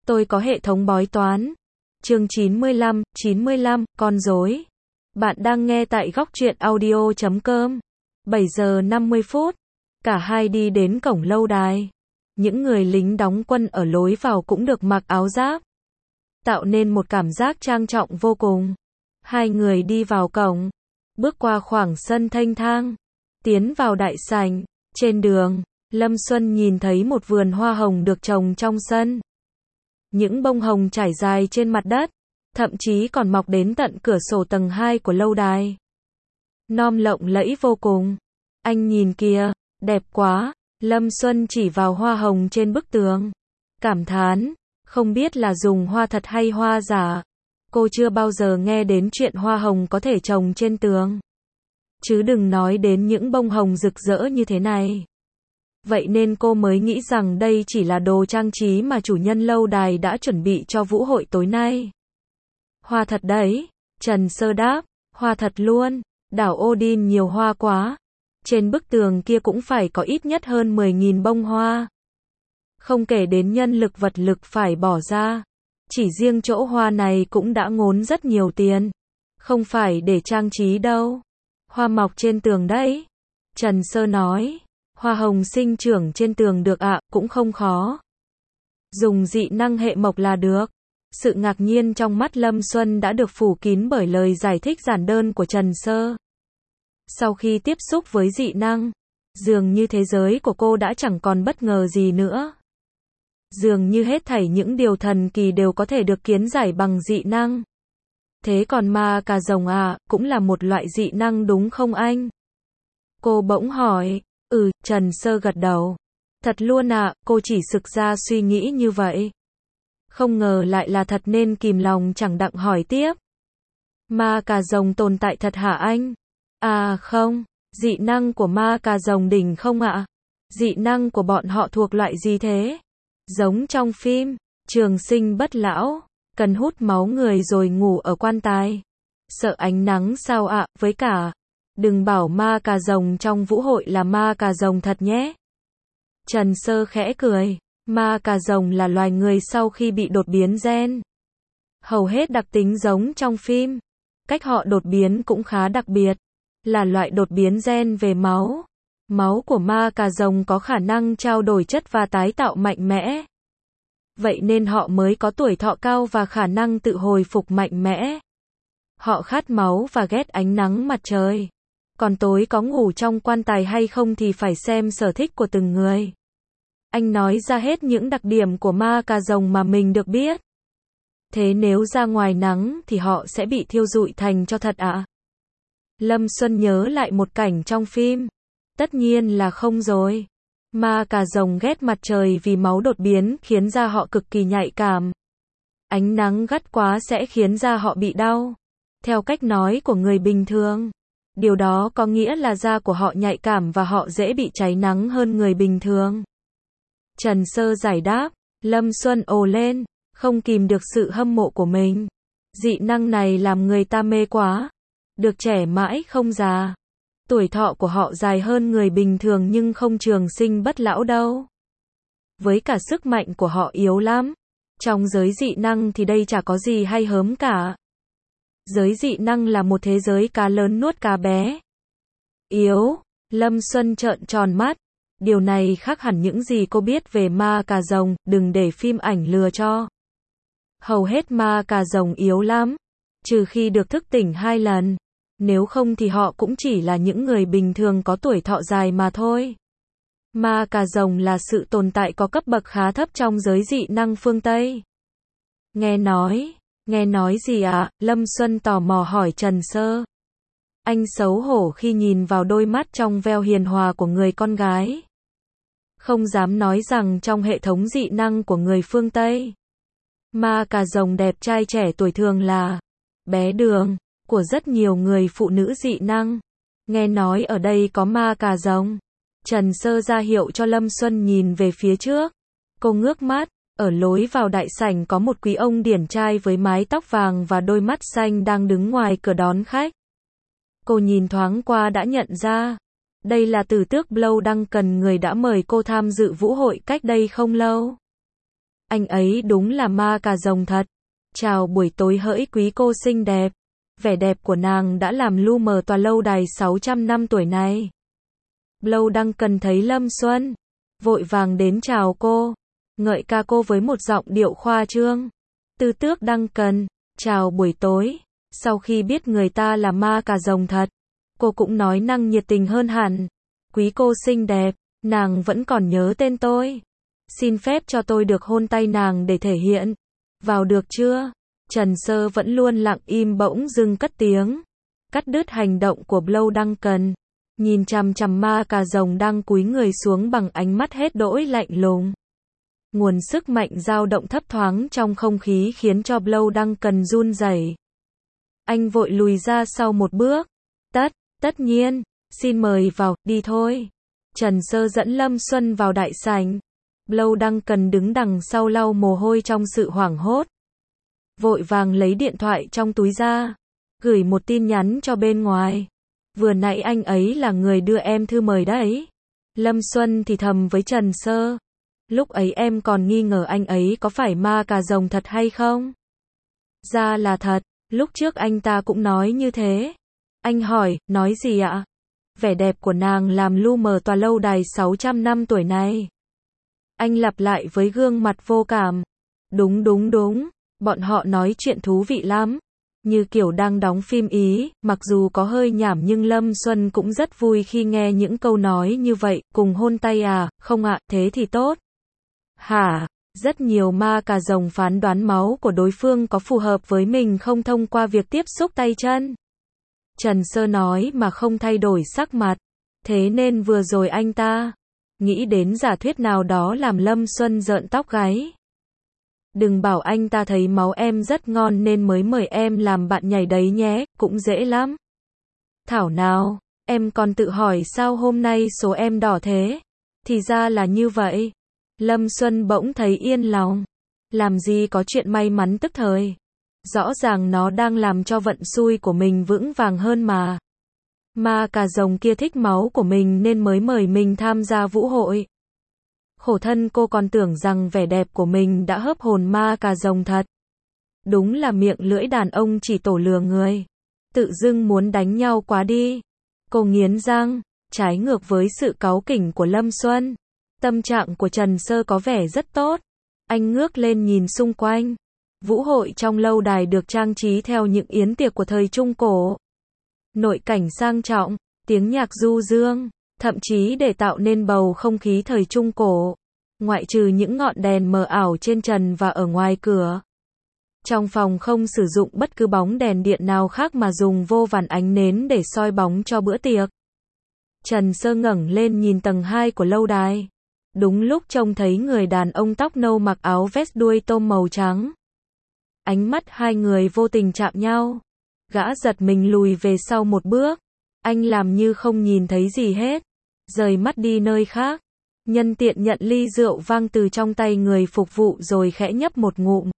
Tôi có hệ thống bói toán. Chương 95, con rối. Bạn đang nghe tại góc truyện audio.com. 7 giờ 50 phút. Cả hai đi đến cổng lâu đài. Những người lính đóng quân ở lối vào cũng được mặc áo giáp, tạo nên một cảm giác trang trọng vô cùng. Hai người đi vào cổng, bước qua khoảng sân thênh thang, tiến vào đại sảnh. Trên đường, Lâm Xuân nhìn thấy một vườn hoa hồng được trồng trong sân. Những bông hồng trải dài trên mặt đất, thậm chí còn mọc đến tận cửa sổ tầng 2 của lâu đài. Non lộng lẫy vô cùng. Anh nhìn kìa, đẹp quá. Lâm Xuân chỉ vào hoa hồng trên bức tường, cảm thán, không biết là dùng hoa thật hay hoa giả. Cô chưa bao giờ nghe đến chuyện hoa hồng có thể trồng trên tường. Chứ đừng nói đến những bông hồng rực rỡ như thế này. Vậy nên cô mới nghĩ rằng đây chỉ là đồ trang trí mà chủ nhân lâu đài đã chuẩn bị cho vũ hội tối nay. Hoa thật đấy, Trần Sơ đáp, hoa thật luôn, đảo Odin nhiều hoa quá. Trên bức tường kia cũng phải có ít nhất hơn 10.000 bông hoa. Không kể đến nhân lực vật lực phải bỏ ra. Chỉ riêng chỗ hoa này cũng đã ngốn rất nhiều tiền. Không phải để trang trí đâu. Hoa mọc trên tường đấy. Trần Sơ nói. Hoa hồng sinh trưởng trên tường được ạ, cũng không khó. Dùng dị năng hệ mộc là được. Sự ngạc nhiên trong mắt Lâm Xuân đã được phủ kín bởi lời giải thích giản đơn của Trần Sơ. Sau khi tiếp xúc với dị năng, dường như thế giới của cô đã chẳng còn bất ngờ gì nữa. Dường như hết thảy những điều thần kỳ đều có thể được kiến giải bằng dị năng. Thế còn ma cà rồng à, cũng là một loại dị năng đúng không anh? Cô bỗng hỏi. Trần Sơ gật đầu. Thật luôn ạ, cô chỉ sực ra suy nghĩ như vậy. Không ngờ lại là thật nên kìm lòng chẳng đặng hỏi tiếp. Ma cà rồng tồn tại thật hả anh? À không, dị năng của ma cà rồng đỉnh không ạ? Dị năng của bọn họ thuộc loại gì thế? Giống trong phim, trường sinh bất lão, cần hút máu người rồi ngủ ở quan tài. Sợ ánh nắng sao ạ, với cả, đừng bảo ma cà rồng trong vũ hội là ma cà rồng thật nhé. Trần Sơ khẽ cười, ma cà rồng là loài người sau khi bị đột biến gen. Hầu hết đặc tính giống trong phim, cách họ đột biến cũng khá đặc biệt. Là loại đột biến gen về máu. Máu của ma cà rồng có khả năng trao đổi chất và tái tạo mạnh mẽ. Vậy nên họ mới có tuổi thọ cao và khả năng tự hồi phục mạnh mẽ. Họ khát máu và ghét ánh nắng mặt trời. Còn tối có ngủ trong quan tài hay không thì phải xem sở thích của từng người. Anh nói ra hết những đặc điểm của ma cà rồng mà mình được biết. Thế nếu ra ngoài nắng thì họ sẽ bị thiêu rụi thành tro thật ạ? Lâm Xuân nhớ lại một cảnh trong phim. Tất nhiên là không rồi. Ma cà rồng ghét mặt trời vì máu đột biến khiến da họ cực kỳ nhạy cảm. Ánh nắng gắt quá sẽ khiến da họ bị đau. Theo cách nói của người bình thường, điều đó có nghĩa là da của họ nhạy cảm và họ dễ bị cháy nắng hơn người bình thường. Trần Sơ giải đáp. Lâm Xuân ồ lên, không kìm được sự hâm mộ của mình. Dị năng này làm người ta mê quá. Được trẻ mãi không già. Tuổi thọ của họ dài hơn người bình thường nhưng không trường sinh bất lão đâu. Với cả sức mạnh của họ yếu lắm. Trong giới dị năng thì đây chả có gì hay hớm cả. Giới dị năng là một thế giới cá lớn nuốt cá bé. Yếu. Lâm Xuân trợn tròn mắt. Điều này khác hẳn những gì cô biết về ma cà rồng, đừng để phim ảnh lừa cho. Hầu hết ma cà rồng yếu lắm. Trừ khi được thức tỉnh 2 lần. Nếu không thì họ cũng chỉ là những người bình thường có tuổi thọ dài mà thôi. Ma cà rồng là sự tồn tại có cấp bậc khá thấp trong giới dị năng phương Tây. Nghe nói gì ạ? Lâm Xuân tò mò hỏi Trần Sơ. Anh xấu hổ khi nhìn vào đôi mắt trong veo hiền hòa của người con gái. Không dám nói rằng trong hệ thống dị năng của người phương Tây, ma cà rồng đẹp trai trẻ tuổi thường là bé đường của rất nhiều người phụ nữ dị năng. Nghe nói ở đây có ma cà rồng. Trần Sơ ra hiệu cho Lâm Xuân nhìn về phía trước. Cô ngước mắt, ở lối vào đại sảnh có một quý ông điển trai với mái tóc vàng và đôi mắt xanh đang đứng ngoài cửa đón khách. Cô nhìn thoáng qua đã nhận ra. Đây là Tử Tước Blow Duncan, người đã mời cô tham dự vũ hội cách đây không lâu. Anh ấy đúng là ma cà rồng thật. Chào buổi tối hỡi quý cô xinh đẹp. Vẻ đẹp của nàng đã làm lu mờ tòa lâu đài 600 năm tuổi này. Blow Duncan thấy Lâm Xuân, vội vàng đến chào cô, ngợi ca cô với một giọng điệu khoa trương. Tư tước Duncan, chào buổi tối. Sau khi biết người ta là ma cà rồng thật, cô cũng nói năng nhiệt tình hơn hẳn. Quý cô xinh đẹp, nàng vẫn còn nhớ tên tôi. Xin phép cho tôi được hôn tay nàng để thể hiện. Vào được chưa? Trần Sơ vẫn luôn lặng im bỗng dưng cất tiếng, cắt đứt hành động của Blow Duncan, nhìn chằm chằm ma cà rồng đang cúi người xuống bằng ánh mắt hết đỗi lạnh lùng. Nguồn sức mạnh dao động thấp thoáng trong không khí khiến cho Blow Duncan run rẩy. Anh vội lùi ra sau một bước. Tất nhiên, xin mời vào, đi thôi. Trần Sơ dẫn Lâm Xuân vào đại sảnh. Blow Duncan đứng đằng sau lau mồ hôi trong sự hoảng hốt. Vội vàng lấy điện thoại trong túi ra, gửi một tin nhắn cho bên ngoài. Vừa nãy anh ấy là người đưa em thư mời đấy. Lâm Xuân thì thầm với Trần Sơ. Lúc ấy em còn nghi ngờ anh ấy có phải ma cà rồng thật hay không? Ra là thật, lúc trước anh ta cũng nói như thế. Anh hỏi, nói gì ạ? Vẻ đẹp của nàng làm lu mờ tòa lâu đài 600 năm tuổi này. Anh lặp lại với gương mặt vô cảm. Đúng, bọn họ nói chuyện thú vị lắm. Như kiểu đang đóng phim Ý, mặc dù có hơi nhảm nhưng Lâm Xuân cũng rất vui khi nghe những câu nói như vậy, cùng hôn tay à, không ạ, thế thì tốt. Hả? Rất nhiều ma cà rồng phán đoán máu của đối phương có phù hợp với mình không thông qua việc tiếp xúc tay chân. Trần Sơ nói mà không thay đổi sắc mặt. Thế nên vừa rồi anh ta nghĩ đến giả thuyết nào đó làm Lâm Xuân rợn tóc gáy. Đừng bảo anh ta thấy máu em rất ngon nên mới mời em làm bạn nhảy đấy nhé, cũng dễ lắm. Thảo nào, em còn tự hỏi sao hôm nay số em đỏ thế. Thì ra là như vậy. Lâm Xuân bỗng thấy yên lòng. Làm gì có chuyện may mắn tức thời. Rõ ràng nó đang làm cho vận xui của mình vững vàng hơn mà. Ma cà rồng kia thích máu của mình nên mới mời mình tham gia vũ hội. Khổ thân cô còn tưởng rằng vẻ đẹp của mình đã hớp hồn ma cà rồng thật. Đúng là miệng lưỡi đàn ông chỉ tổ lừa người. Tự dưng muốn đánh nhau quá đi. Cô nghiến răng, trái ngược với sự cáu kỉnh của Lâm Xuân. Tâm trạng của Trần Sơ có vẻ rất tốt. Anh ngước lên nhìn xung quanh. Vũ hội trong lâu đài được trang trí theo những yến tiệc của thời Trung Cổ. Nội cảnh sang trọng, tiếng nhạc du dương, thậm chí để tạo nên bầu không khí thời Trung Cổ. Ngoại trừ những ngọn đèn mờ ảo trên trần và ở ngoài cửa. Trong phòng không sử dụng bất cứ bóng đèn điện nào khác mà dùng vô vàn ánh nến để soi bóng cho bữa tiệc. Trần Sơ ngẩng lên nhìn tầng 2 của lâu đài. Đúng lúc trông thấy người đàn ông tóc nâu mặc áo vest đuôi tôm màu trắng. Ánh mắt hai người vô tình chạm nhau. Gã giật mình lùi về sau một bước. Anh làm như không nhìn thấy gì hết. Rời mắt đi nơi khác. Nhân tiện nhận ly rượu vang từ trong tay người phục vụ rồi khẽ nhấp một ngụm.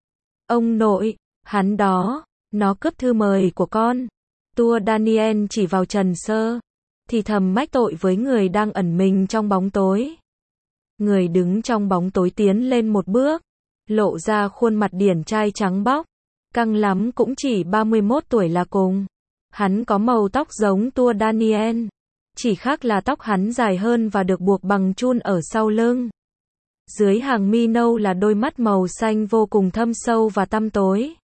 Ông nội, hắn đó, nó cướp thư mời của con. Tua Daniel chỉ vào Trần Sơ. Thì thầm mách tội với người đang ẩn mình trong bóng tối. Người đứng trong bóng tối tiến lên một bước. Lộ ra khuôn mặt điển trai trắng bóc. Căng lắm cũng chỉ 31 tuổi là cùng. Hắn có màu tóc giống Tua Daniel. Chỉ khác là tóc hắn dài hơn và được buộc bằng chun ở sau lưng. Dưới hàng mi nâu là đôi mắt màu xanh vô cùng thâm sâu và tăm tối.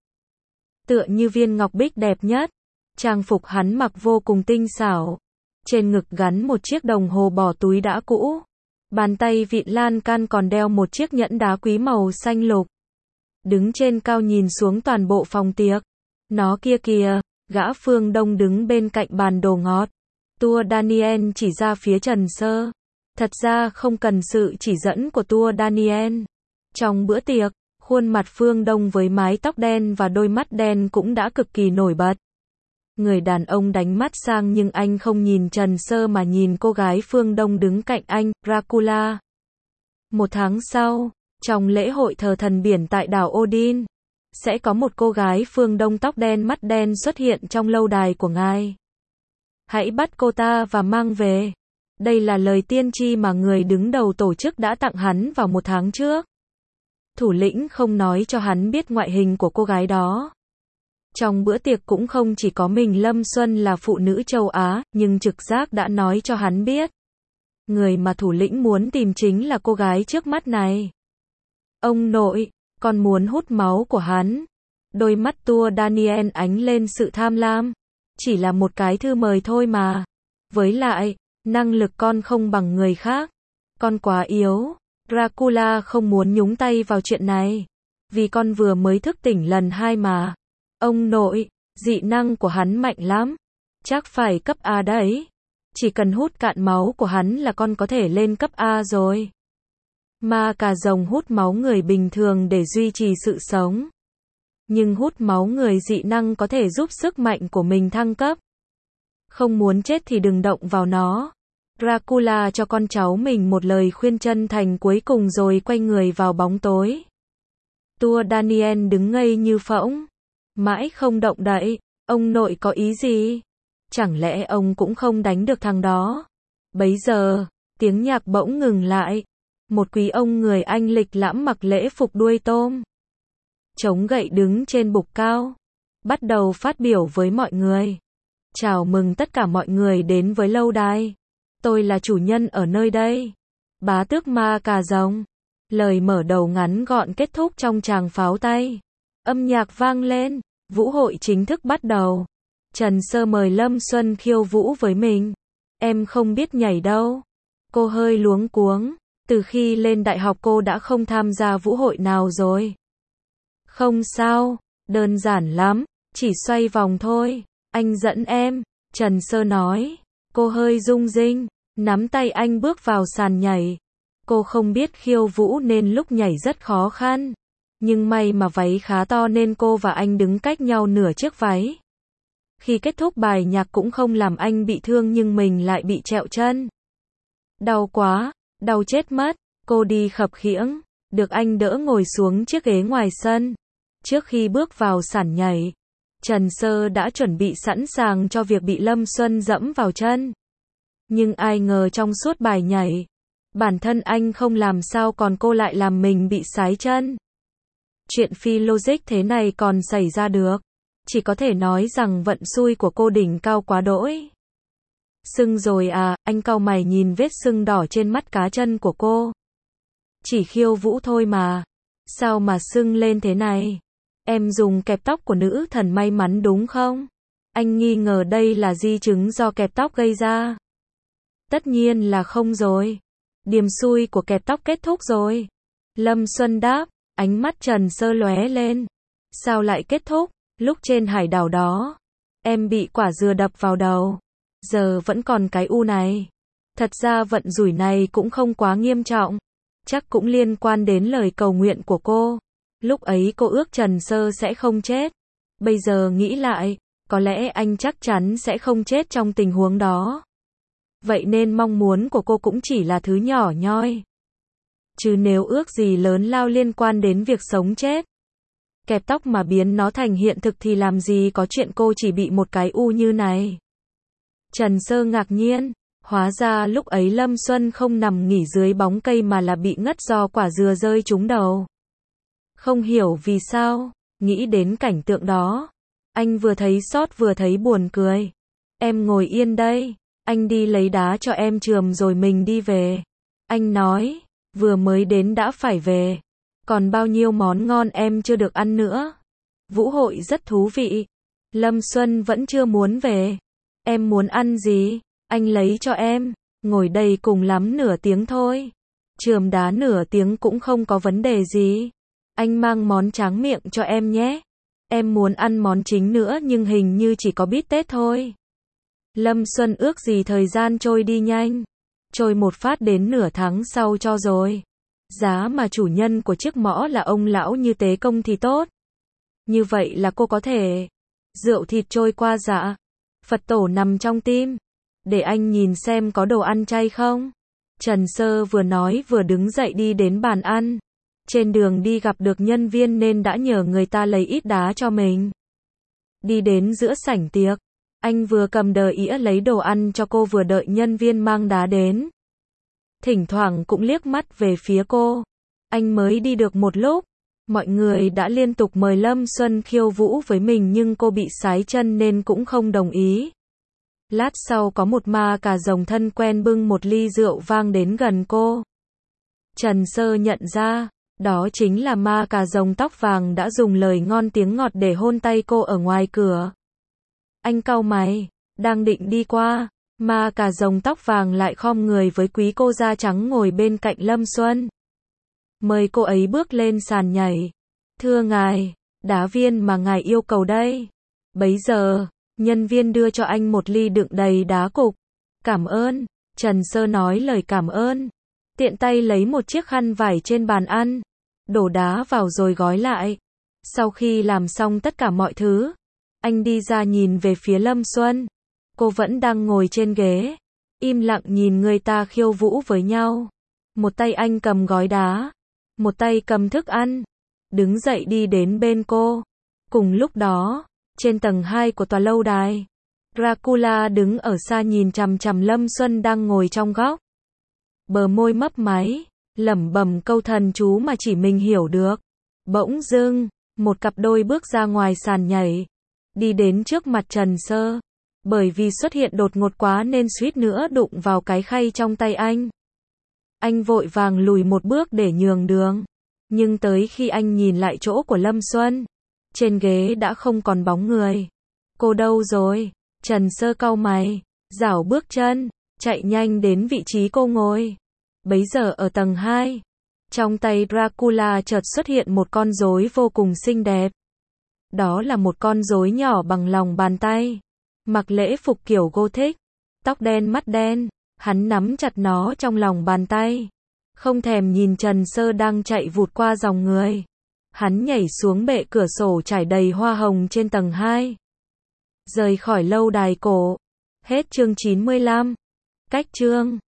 Tựa như viên ngọc bích đẹp nhất. Trang phục hắn mặc vô cùng tinh xảo. Trên ngực gắn một chiếc đồng hồ bỏ túi đã cũ. Bàn tay vịn lan can còn đeo một chiếc nhẫn đá quý màu xanh lục. Đứng trên cao nhìn xuống toàn bộ phòng tiệc. Nó kia kìa, gã Phương Đông đứng bên cạnh bàn đồ ngọt. Tua Daniel chỉ ra phía Trần Sơ. Thật ra không cần sự chỉ dẫn của Tua Daniel. Trong bữa tiệc, khuôn mặt Phương Đông với mái tóc đen và đôi mắt đen cũng đã cực kỳ nổi bật. Người đàn ông đánh mắt sang nhưng anh không nhìn Trần Sơ mà nhìn cô gái Phương Đông đứng cạnh anh, Dracula. Một tháng sau, trong lễ hội thờ thần biển tại đảo Odin, sẽ có một cô gái Phương Đông tóc đen mắt đen xuất hiện trong lâu đài của ngài. Hãy bắt cô ta và mang về. Đây là lời tiên tri mà người đứng đầu tổ chức đã tặng hắn vào một tháng trước. Thủ lĩnh không nói cho hắn biết ngoại hình của cô gái đó. Trong bữa tiệc cũng không chỉ có mình Lâm Xuân là phụ nữ châu Á, nhưng trực giác đã nói cho hắn biết. Người mà thủ lĩnh muốn tìm chính là cô gái trước mắt này. Ông nội, con muốn hút máu của hắn. Đôi mắt tua Daniel ánh lên sự tham lam. Chỉ là một cái thư mời thôi mà. Với lại, năng lực con không bằng người khác. Con quá yếu. Dracula không muốn nhúng tay vào chuyện này. Vì con vừa mới thức tỉnh lần 2 mà. Ông nội, dị năng của hắn mạnh lắm. Chắc phải cấp A đấy. Chỉ cần hút cạn máu của hắn là con có thể lên cấp A rồi. Ma cà rồng hút máu người bình thường để duy trì sự sống. Nhưng hút máu người dị năng có thể giúp sức mạnh của mình thăng cấp. Không muốn chết thì đừng động vào nó. Dracula cho con cháu mình một lời khuyên chân thành cuối cùng rồi quay người vào bóng tối. Tua Daniel đứng ngây như phỗng. Mãi không động đậy. Ông nội có ý gì? Chẳng lẽ ông cũng không đánh được thằng đó? Bấy giờ, tiếng nhạc bỗng ngừng lại. Một quý ông người Anh lịch lãm mặc lễ phục đuôi tôm. Chống gậy đứng trên bục cao. Bắt đầu phát biểu với mọi người. Chào mừng tất cả mọi người đến với lâu đài. Tôi là chủ nhân ở nơi đây. Bá tước ma cà rồng. Lời mở đầu ngắn gọn kết thúc trong tràng pháo tay. Âm nhạc vang lên. Vũ hội chính thức bắt đầu. Trần Sơ mời Lâm Xuân khiêu vũ với mình. Em không biết nhảy đâu. Cô hơi luống cuống. Từ khi lên đại học cô đã không tham gia vũ hội nào rồi. Không sao, đơn giản lắm, chỉ xoay vòng thôi. Anh dẫn em, Trần Sơ nói. Cô hơi rung rinh, nắm tay anh bước vào sàn nhảy. Cô không biết khiêu vũ nên lúc nhảy rất khó khăn. Nhưng may mà váy khá to nên cô và anh đứng cách nhau nửa chiếc váy. Khi kết thúc bài nhạc cũng không làm anh bị thương nhưng mình lại bị trẹo chân. Đau quá, đau chết mất, cô đi khập khiễng, được anh đỡ ngồi xuống chiếc ghế ngoài sân. Trước khi bước vào sàn nhảy, Trần Sơ đã chuẩn bị sẵn sàng cho việc bị Lâm Xuân dẫm vào chân. Nhưng ai ngờ trong suốt bài nhảy, bản thân anh không làm sao còn cô lại làm mình bị sái chân. Chuyện phi logic thế này còn xảy ra được. Chỉ có thể nói rằng vận xui của cô đỉnh cao quá đỗi. Sưng rồi à, anh cau mày nhìn vết sưng đỏ trên mắt cá chân của cô. Chỉ khiêu vũ thôi mà. Sao mà sưng lên thế này? Em dùng kẹp tóc của nữ thần may mắn đúng không? Anh nghi ngờ đây là di chứng do kẹp tóc gây ra. Tất nhiên là không rồi. Điểm xui của kẹp tóc kết thúc rồi. Lâm Xuân đáp, ánh mắt Trần Sơ lóe lên. Sao lại kết thúc? Lúc trên hải đảo đó, em bị quả dừa đập vào đầu. Giờ vẫn còn cái u này. Thật ra vận rủi này cũng không quá nghiêm trọng. Chắc cũng liên quan đến lời cầu nguyện của cô. Lúc ấy cô ước Trần Sơ sẽ không chết. Bây giờ nghĩ lại, có lẽ anh chắc chắn sẽ không chết trong tình huống đó. Vậy nên mong muốn của cô cũng chỉ là thứ nhỏ nhoi. Chứ nếu ước gì lớn lao liên quan đến việc sống chết, kẹp tóc mà biến nó thành hiện thực thì làm gì có chuyện cô chỉ bị một cái u như này. Trần Sơ ngạc nhiên, hóa ra lúc ấy Lâm Xuân không nằm nghỉ dưới bóng cây mà là bị ngất do quả dừa rơi trúng đầu. Không hiểu vì sao, nghĩ đến cảnh tượng đó, anh vừa thấy xót vừa thấy buồn cười. Em ngồi yên đây, anh đi lấy đá cho em chườm rồi mình đi về. Anh nói, vừa mới đến đã phải về. Còn bao nhiêu món ngon em chưa được ăn nữa. Vũ hội rất thú vị. Lâm Xuân vẫn chưa muốn về. Em muốn ăn gì? Anh lấy cho em. Ngồi đây cùng lắm nửa tiếng thôi. Chườm đá nửa tiếng cũng không có vấn đề gì. Anh mang món tráng miệng cho em nhé. Em muốn ăn món chính nữa nhưng hình như chỉ có bít tết thôi. Lâm Xuân ước gì thời gian trôi đi nhanh. Trôi một phát đến nửa tháng sau cho rồi. Giá mà chủ nhân của chiếc mõ là ông lão như Tế Công thì tốt. Như vậy là cô có thể. Rượu thịt trôi qua dạ. Phật tổ nằm trong tim. Để anh nhìn xem có đồ ăn chay không. Trần Sơ vừa nói vừa đứng dậy đi đến bàn ăn. Trên đường đi gặp được nhân viên nên đã nhờ người ta lấy ít đá cho mình. Đi đến giữa sảnh tiệc. Anh vừa cầm đờ ĩa lấy đồ ăn cho cô vừa đợi nhân viên mang đá đến. Thỉnh thoảng cũng liếc mắt về phía cô. Anh mới đi được một lúc, Mọi người đã liên tục mời Lâm Xuân khiêu vũ với mình nhưng cô bị sái chân nên cũng không đồng ý. Lát sau có một ma cà rồng thân quen bưng một ly rượu vang đến gần cô. Trần Sơ nhận ra, đó chính là ma cà rồng tóc vàng đã dùng lời ngon tiếng ngọt để hôn tay cô ở ngoài cửa. Anh cau mày, đang định đi qua, ma cà rồng tóc vàng lại khom người với quý cô da trắng ngồi bên cạnh Lâm Xuân. Mời cô ấy bước lên sàn nhảy. Thưa ngài, đá viên mà ngài yêu cầu đây. Bấy giờ, nhân viên đưa cho anh một ly đựng đầy đá cục. Cảm ơn, Trần Sơ nói lời cảm ơn. Tiện tay lấy một chiếc khăn vải trên bàn ăn, đổ đá vào rồi gói lại. Sau khi làm xong tất cả mọi thứ, anh đi ra nhìn về phía Lâm Xuân. Cô vẫn đang ngồi trên ghế, im lặng nhìn người ta khiêu vũ với nhau. Một tay anh cầm gói đá, một tay cầm thức ăn, đứng dậy đi đến bên cô. Cùng lúc đó, trên tầng 2 của tòa lâu đài, Dracula đứng ở xa nhìn chằm chằm Lâm Xuân đang ngồi trong góc. Bờ môi mấp máy, lẩm bẩm câu thần chú mà chỉ mình hiểu được. Bỗng dưng, một cặp đôi bước ra ngoài sàn nhảy, đi đến trước mặt Trần Sơ. Bởi vì xuất hiện đột ngột quá nên suýt nữa đụng vào cái khay trong tay anh. Anh vội vàng lùi một bước để nhường đường. Nhưng tới khi anh nhìn lại chỗ của Lâm Xuân, trên ghế đã không còn bóng người. Cô đâu rồi? Trần Sơ cau mày, rảo bước chân, chạy nhanh đến vị trí cô ngồi. Bấy giờ ở tầng 2, trong tay Dracula chợt xuất hiện một con rối vô cùng xinh đẹp. Đó là một con rối nhỏ bằng lòng bàn tay, mặc lễ phục kiểu Gothic, tóc đen mắt đen, hắn nắm chặt nó trong lòng bàn tay, không thèm nhìn Trần Sơ đang chạy vụt qua dòng người. Hắn nhảy xuống bệ cửa sổ trải đầy hoa hồng trên tầng 2. Rời khỏi lâu đài cổ. Hết chương 95. Cách chương